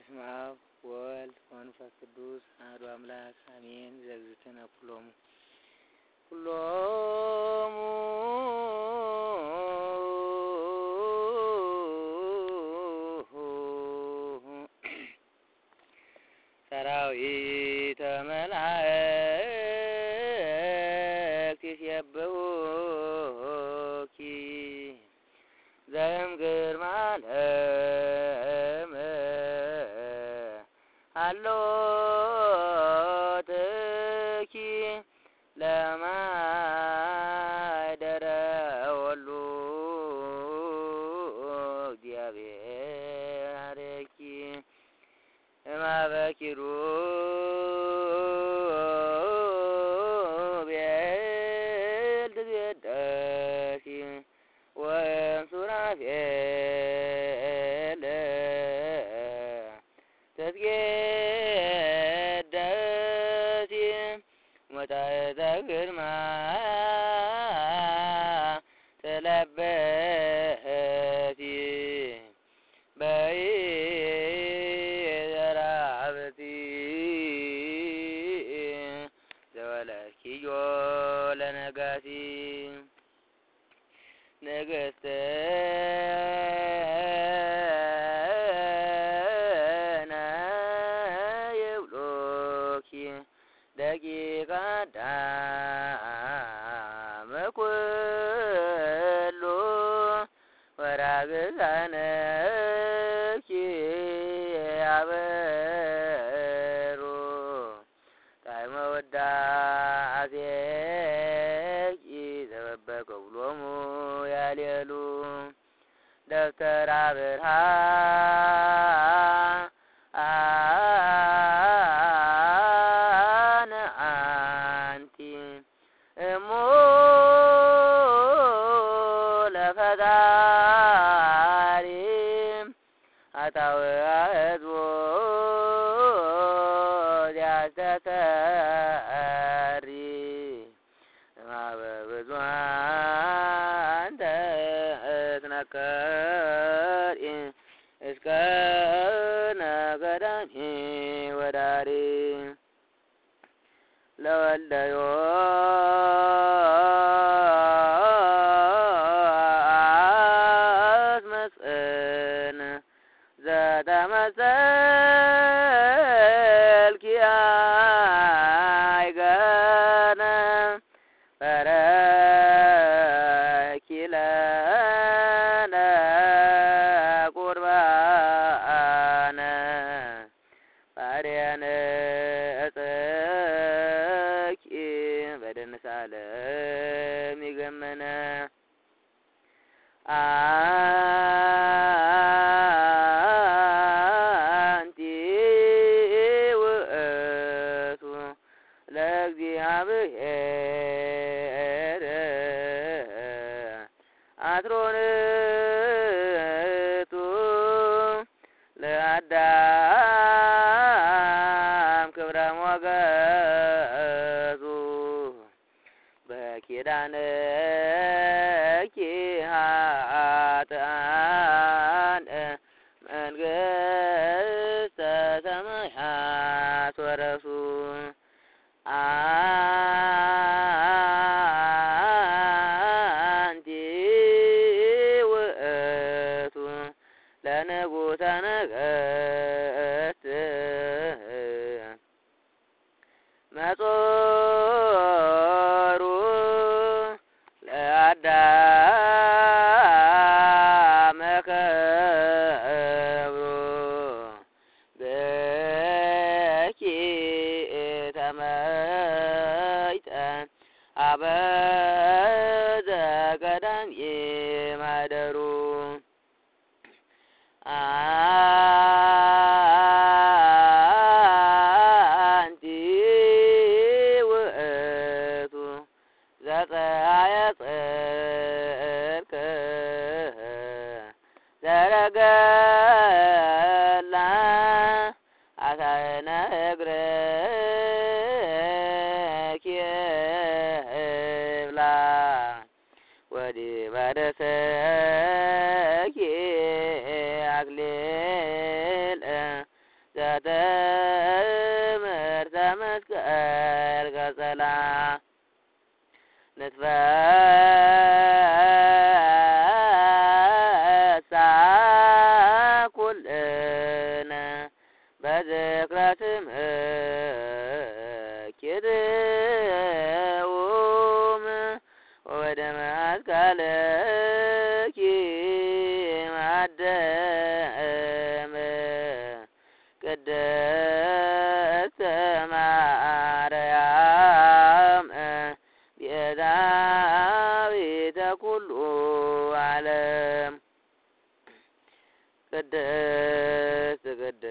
በስመ አብ ወወልድ ወመንፈስ ቅዱስ አሐዱ አምላክ አሜን። ዘግዝእትነ ኩሎሙ ሰራዊተ መላእክት ይሴብሑኪ ዘእምግርማ ሃሎትኪ ለማይደረ ወሉ እግዚአብሔር አርኪ እማበኪሩ ቤል ትቤደሲ ወሱራፌል ተትጌደሲ ሞታእተ ግርማ ትለብሲ በኢዘራብቲ ዘወለድኪዮ ለነጋሲ ንግሥተ ደቂቀ አዳም ኩሉ ወራግዛነኪ ያበሩ ጣዕመ ውዳሴኪ ዘበበከብሎሙ ያሌሉ ደብተራ ብርሃን አንቲ እሙ ለፈጣሪ አታውያ ሕዝቦ ዚያስተሰሪ እማበ ብዙኃን ተትነከሪ እስከ ነገዳኒ ወዳሪ ለወልደዮ አስመስን ዘተመሰልኪያይገነ በረኪለነ ቁርባነ ባርያነ እፀኪ በደንሳለ ሚገመነ አንቲ ውእቱ ለእግዚአብሔር አትሮንቱ ለአዳም ክብረ ሞገሱ በኪዳነኪ ኃጥአን መንግሥተ ሰማያት ወረሱ አንቲ ውእቱ ለንጉሠ ነገሥት መጾሩ ለአዳም ከብሮ በኪ ተመይጠ አበ ዘቀዳምየ ማደሩ አንቲ ውእቱ ዘፀአየ ጽድቅ ዘረገላ አሳየነ እግረኪ እብላ ወዲበ ረሰኪ አክሊል ዘትምህርተ መስቀል ቀጸላ ንትፈሳ ኩልነ በዝክረ ስምኪ ትውም ወደመ አስካለኪ ማደም ቅድስት ማርያም ቤዛዊተ ኩሉ ዓለም ቅድስት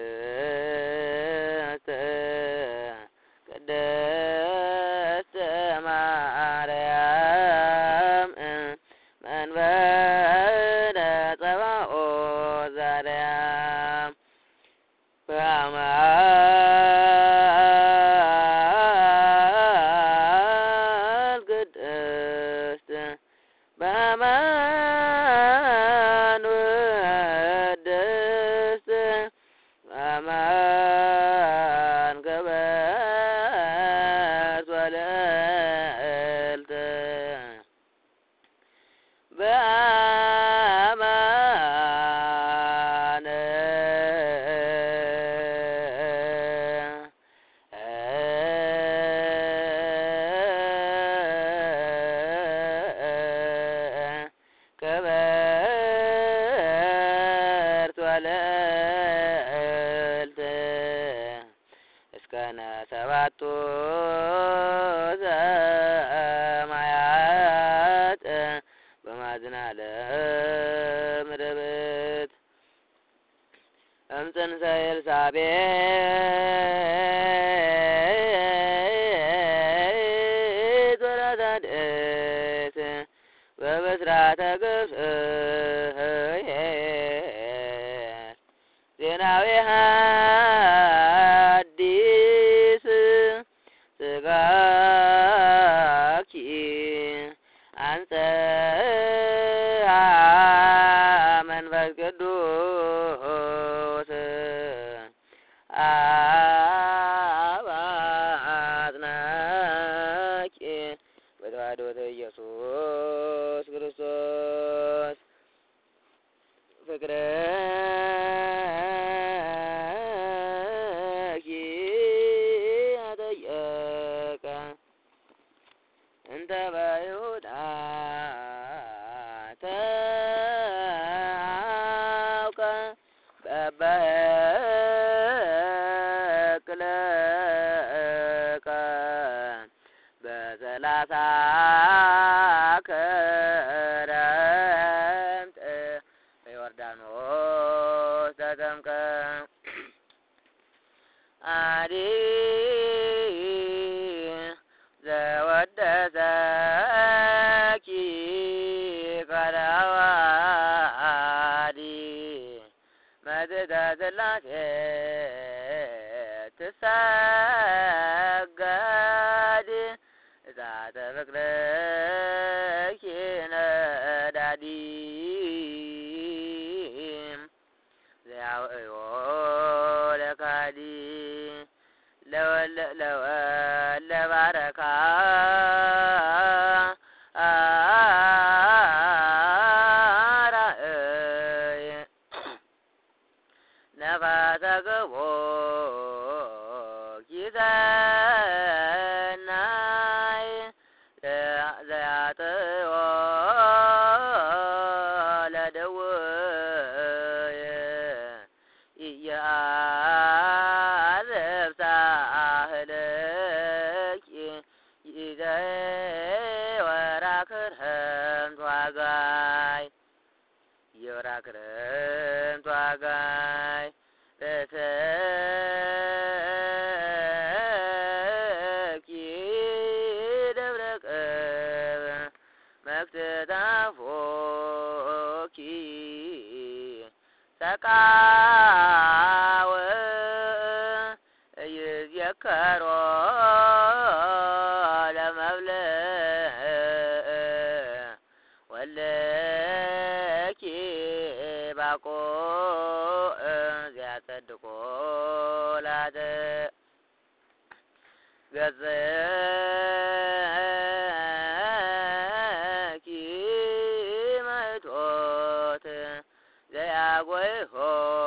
ቅድስት ቅድስት ማርያም መንበረ ጸባኦት ዘአርያም በአማን ቅድስት በአማን ቅድስት በአማን ገበርት ወለልት በአማን ገበርት ወለልት እስከነ ሰባቱ ሰማያት በማዝናለ ምድብት እምፅንሰ ኤልሳቤጥ ወለተድእት በብስራተ ገብርኤል ዜናዊ ሐዲስ ሥጋኪ አንጽሐ መንፈስ ቅዱስ አባጽናኪ በተዋሕዶ ኢየሱስ ክርስቶስ ፍቅረኪ አጠየቀ እንተ በይሁዳ ተአውቀ በበክለቀ በሰላሳ ክረምት በዮርዳኖስ ተጠምቀ አዲ ዘወደሰኪ ቀዳማዲ መትሕተ ሥላሴ ትሰገድ እሳተ ፍቅርኪ ነዳዲ ዘያውዕዮ ለካዲ ለባረካ ራእይ ነፋሰ ገቦ ኪሰናይ ዘያጥዮ ለደውየ ኢየአዝብ ሳህልኪ ይዘወራ ክረምት ዋጋይ የወራ ክረምት ዋጋይ በተኪ ደብረ ቅብ መክትታፎኪ ሰቃወ ይዝየከሮ ለመብልዕ ወለኪ ባቆ ዚያተ ያጸድቆ ላተ ገጸኪ መቶት ዘያጐይሆ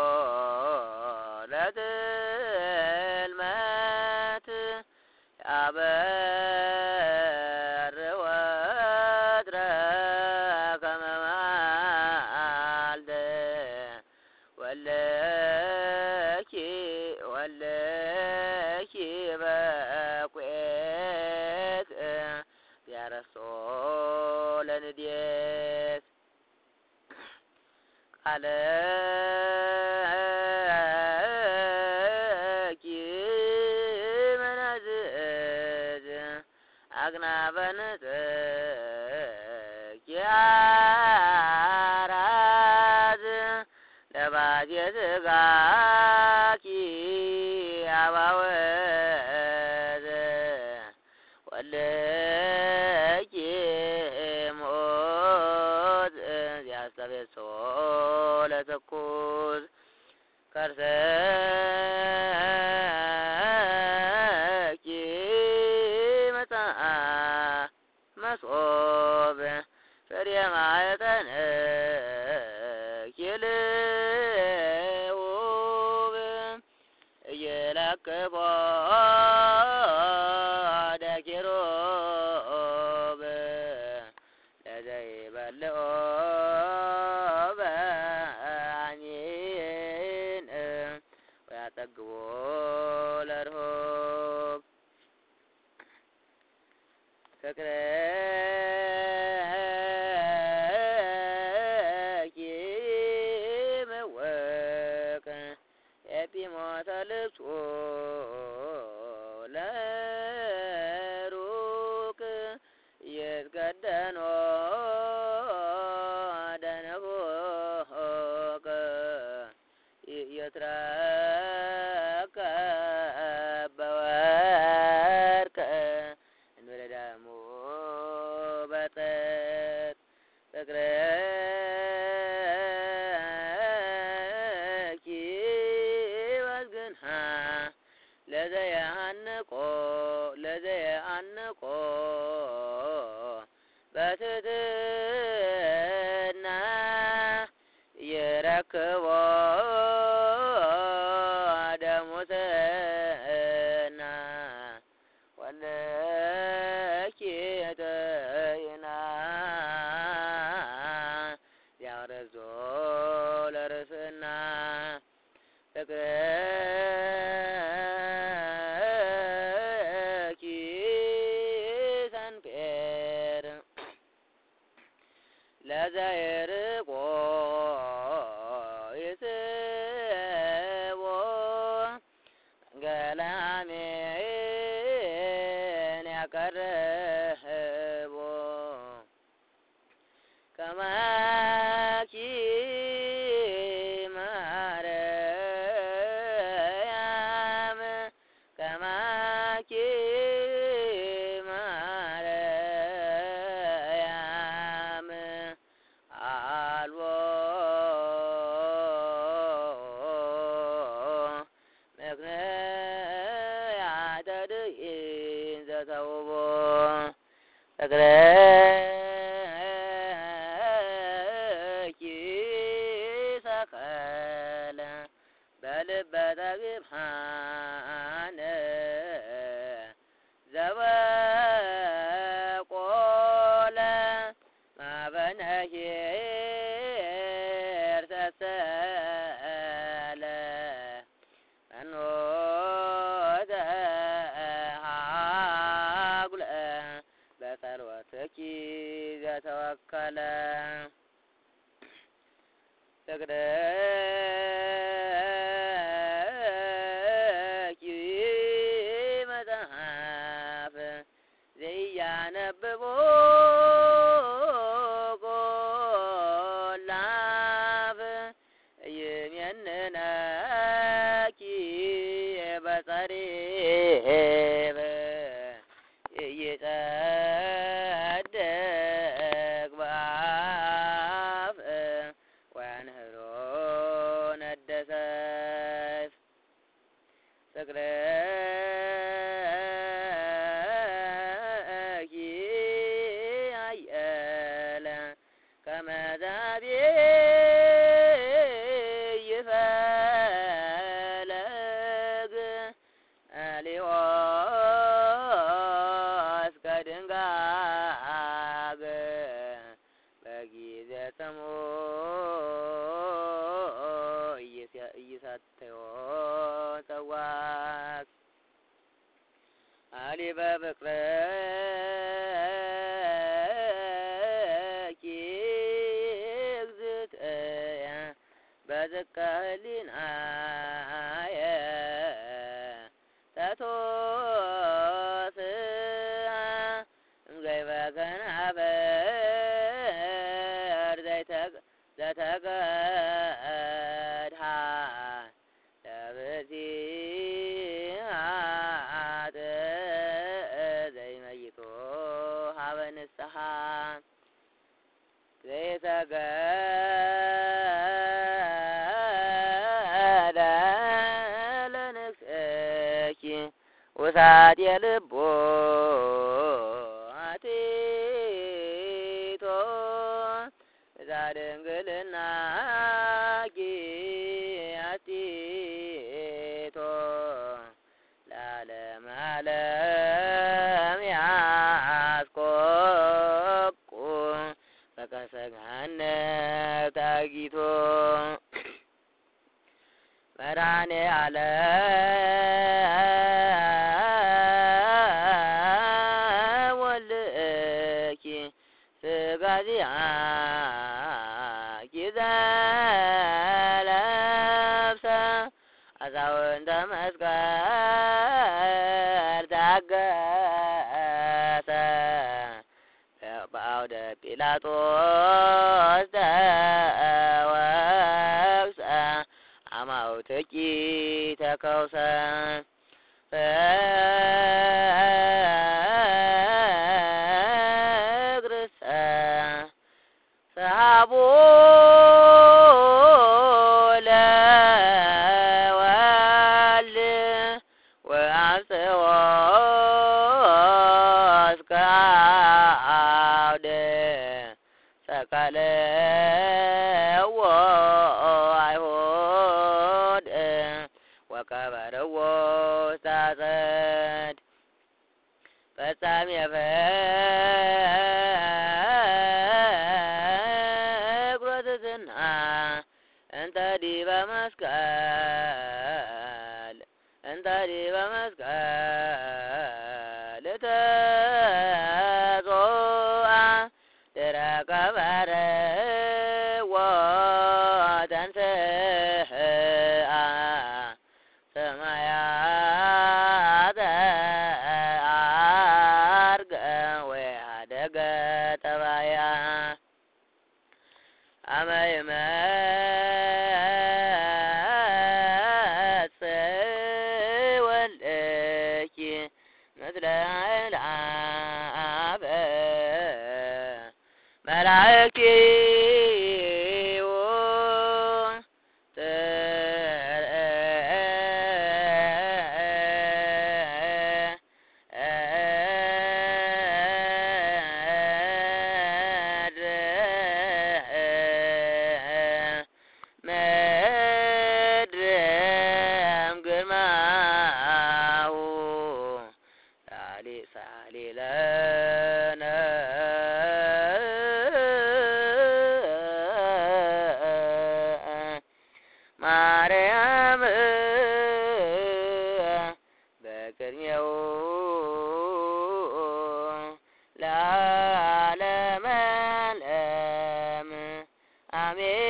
ለትልመት ያበር ወትረ ከመ መዓልተ ወለኪ በኩዔት ያረሶ ለንዴት ቃለኪ መነዝዝ አግናበንትኪ አራዝ ለባቴ ሥጋኪ አባወዝ ወለኪ ሞት ያስተቤሶ ለትኩስ ከርሰኪ መሶብ ፍሬ ማኅፀንኪ ልዑብ ኢይለክፎ ደኪሩብ ለዘይበልዖ በአሚን ወያጠግቦ ለርሁብ ፍቅረኪ ምውቅ ኤጲሞተ ልብሶ ለሩቅ ይትከደኖ ደንሁቅ ይትረከብ በወርቅ እንበለ ዳሙ በጥጥ ፍቅረኪ ወዝግንሃ ለዘየአንቆ በትሕትና ይረክቦ ደሙስና ወለኪ ትይና ያረዞ ለርእስና ፍቅረኪ ሰንፔር ለዘይርቆ ይስቦ ገላሜን ያቀርቦ ከማኪ ማርያም ከማኪ ማርያም አልቦ ምክንያተ ድኂን ዘተውቦ ፍቅረኪ ሰከለ በልበ ጠቢባን ዘበቆለ ማበነሄር ተሰለ መኖተ ሀጉለ በጸሎትኪ ዘተወከለ ፍቅረኪ መጽሐፍ ዘያነብቦ ቆላፍ ይሜንነኪ በጸሪብ ይጸድቅ በአፍ ወያንህሮ ፍቅረኪ አየለ ከመዛቤ ይፈለግ አሊሆስ ከድንጋግ በጊዜ ተሞ እይሳተዮ ተዋስ አሊ በፍቅረኪ እግዝእትየ በዝቀ ህሊናየ ተቶስአ እምገይበ ከናበር ዘተገድሃ ለብእሲሃት ዘይመይቶ ሀበ ንስሐ ዘይተገደ ለንግሥኪ ውሳጤ ልቦ አቲቶ ዛድንግልናኪ አቲቶ ለዓለመ ዓለም ያስኮቁ በከርሰ ገሃነም ታጊቶ መድኃኔ ዓለም ወልድኪ ሥጋ ዚአኪ ዘለብሰ አዛውንተ መስቀል ታገሰ በአውደ ጲላጦስ ተወግሰ አማውትኪ ተከውሰ ፍቅርሰ ሰሃቦ ለወልድ ወአንጽሖ እስከ አውደ ሰቀለዎ አይሁድ ወቀበርዎ ውስተ አጸድ ፈጻሜ ፍቅሮትትና እንተ ዲበ መስቀል ተጾአ ድረ ቀበርዎ ተንሥአ ሰማያተ አርገ ወአደገ ጠባያ አመ ይመጽእ ወልድኪ ምስለ አእላፈ መላእክቲሁ ምድርም ግርማሁ ሳሊለነ ማርያም በቅድሜው ለዓለመ ዓለም አሜን።